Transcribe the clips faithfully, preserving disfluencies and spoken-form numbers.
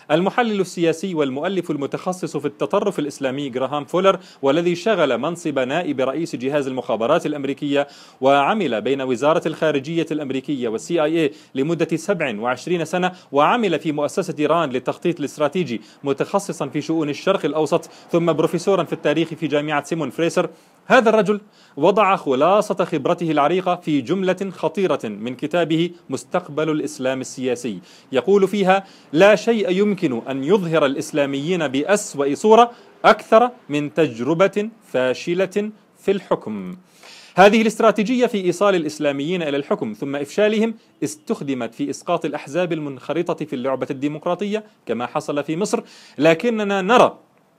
المحلل السياسي والمؤلف المتخصص في التطرف الإسلامي غراهام فولر، والذي شغل منصب نائب رئيس جهاز المخابرات الأمريكية وعمل بين وزارة الخارجية الأمريكية والسي آي إيه لمدة سبع وعشرين سنة، وعمل في مؤسسة ران للتخطيط الاستراتيجي متخصصا في شؤون الشرق الأوسط، ثم بروفيسورا في التاريخ في جامعة سيمون فريسر. هذا الرجل وضع خلاصة خبرته العريقة في جملة خطيرة من كتابه مستقبل الإسلام السياسي، يقول فيها: لا شيء يمكن أن يظهر الإسلاميين بأسوأ صورة أكثر من تجربة فاشلة في الحكم. هذه الاستراتيجية في إيصال الإسلاميين إلى الحكم ثم إفشالهم استخدمت في إسقاط الأحزاب المنخرطة في اللعبة الديمقراطية كما حصل في مصر، لكننا نرى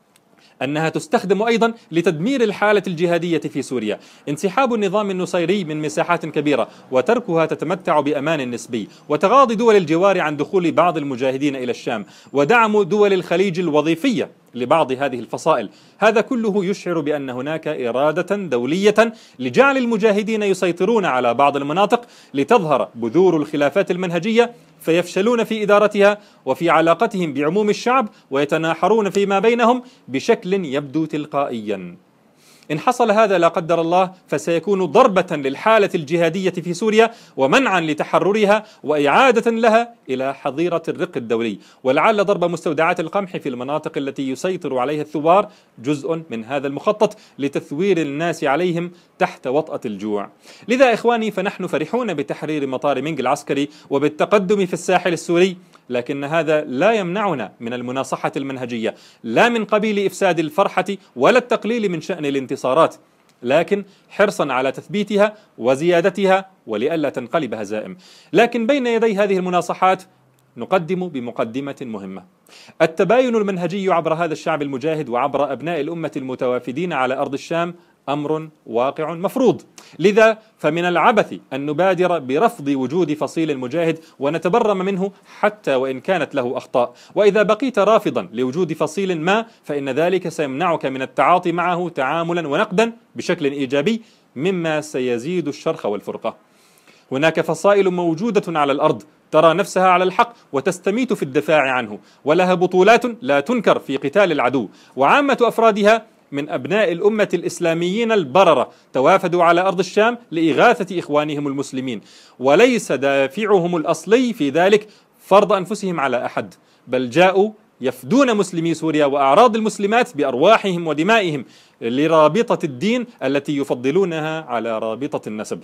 أنها تستخدم أيضا لتدمير الحالة الجهادية في سوريا. انسحاب النظام النصيري من مساحات كبيرة وتركها تتمتع بأمان نسبي، وتغاضي دول الجوار عن دخول بعض المجاهدين إلى الشام، ودعم دول الخليج الوظيفية لبعض هذه الفصائل، هذا كله يشعر بأن هناك إرادة دولية لجعل المجاهدين يسيطرون على بعض المناطق لتظهر بذور الخلافات المنهجية، فيفشلون في إدارتها وفي علاقتهم بعموم الشعب، ويتناحرون فيما بينهم بشكل يبدو تلقائيا. إن حصل هذا لا قدر الله فسيكون ضربة للحالة الجهادية في سوريا، ومنعا لتحررها وإعادة لها إلى حظيرة الرق الدولي، ولعل ضرب مستودعات القمح في المناطق التي يسيطر عليها الثوار جزء من هذا المخطط لتثوير الناس عليهم تحت وطأة الجوع. لذا إخواني، فنحن فرحون بتحرير مطار منج العسكري وبالتقدم في الساحل السوري، لكن هذا لا يمنعنا من المناصحة المنهجية، لا من قبيل إفساد الفرحة ولا التقليل من شأن الانتصارات، لكن حرصا على تثبيتها وزيادتها ولئلا تنقلب هزائم. لكن بين يدي هذه المناصحات نقدم بمقدمة مهمة: التباين المنهجي عبر هذا الشعب المجاهد وعبر أبناء الأمة المتوافدين على أرض الشام أمر واقع مفروض. لذا فمن العبث أن نبادر برفض وجود فصيل مجاهد ونتبرم منه حتى وإن كانت له أخطاء، وإذا بقيت رافضا لوجود فصيل ما فإن ذلك سيمنعك من التعاطي معه تعاملا ونقدا بشكل إيجابي، مما سيزيد الشرخ والفرقة. هناك فصائل موجودة على الأرض ترى نفسها على الحق وتستميت في الدفاع عنه، ولها بطولات لا تنكر في قتال العدو، وعامة أفرادها من أبناء الأمة الإسلاميين البررة توافدوا على أرض الشام لإغاثة إخوانهم المسلمين، وليس دافعهم الأصلي في ذلك فرض أنفسهم على أحد، بل جاءوا يفدون مسلمي سوريا وأعراض المسلمات بأرواحهم ودمائهم لرابطة الدين التي يفضلونها على رابطة النسب.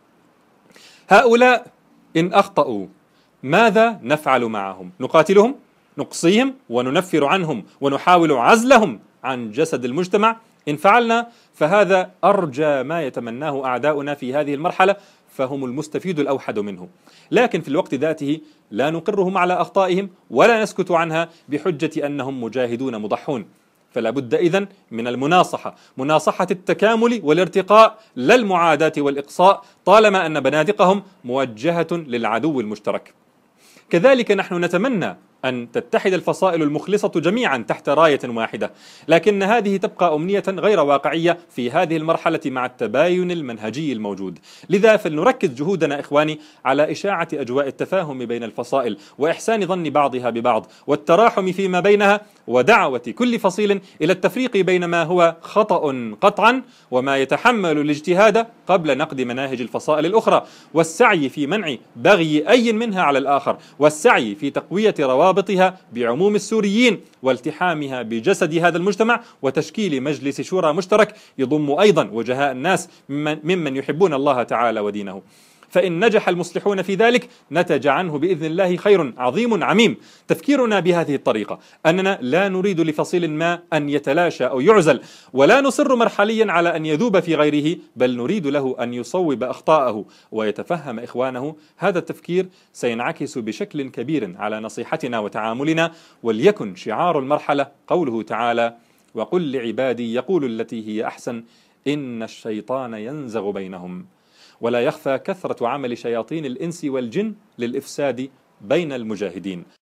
هؤلاء إن أخطأوا ماذا نفعل معهم؟ نقاتلهم؟ نقصيهم وننفر عنهم ونحاول عزلهم عن جسد المجتمع؟ إن فعلنا فهذا أرجى ما يتمناه أعداؤنا في هذه المرحلة، فهم المستفيد الأوحد منه. لكن في الوقت ذاته لا نقرهم على أخطائهم ولا نسكت عنها بحجة أنهم مجاهدون مضحون. فلا بد إذن من المناصحة، مناصحة التكامل والارتقاء، لا المعاداة والإقصاء، طالما أن بنادقهم موجهة للعدو المشترك. كذلك نحن نتمنى أن تتحد الفصائل المخلصة جميعا تحت راية واحدة، لكن هذه تبقى أمنية غير واقعية في هذه المرحلة مع التباين المنهجي الموجود. لذا فلنركز جهودنا إخواني على إشاعة أجواء التفاهم بين الفصائل وإحسان ظن بعضها ببعض والتراحم فيما بينها، ودعوة كل فصيل إلى التفريق بين ما هو خطأ قطعا وما يتحمل الاجتهاد قبل نقد مناهج الفصائل الأخرى، والسعي في منع بغي أي منها على الآخر، والسعي في تقوية روابط رابطها بعموم السوريين والتحامها بجسد هذا المجتمع، وتشكيل مجلس شورى مشترك يضم أيضا وجهاء الناس ممن يحبون الله تعالى ودينه. فإن نجح المصلحون في ذلك نتج عنه بإذن الله خير عظيم عميم. تفكيرنا بهذه الطريقة أننا لا نريد لفصيل ما أن يتلاشى أو يعزل، ولا نصر مرحليا على أن يذوب في غيره، بل نريد له أن يصوب أخطاءه ويتفهم إخوانه. هذا التفكير سينعكس بشكل كبير على نصيحتنا وتعاملنا، وليكن شعار المرحلة قوله تعالى: وقل لعبادي يقول التي هي أحسن إن الشيطان ينزغ بينهم. ولا يخفى كثرة عمل شياطين الإنس والجن للإفساد بين المجاهدين.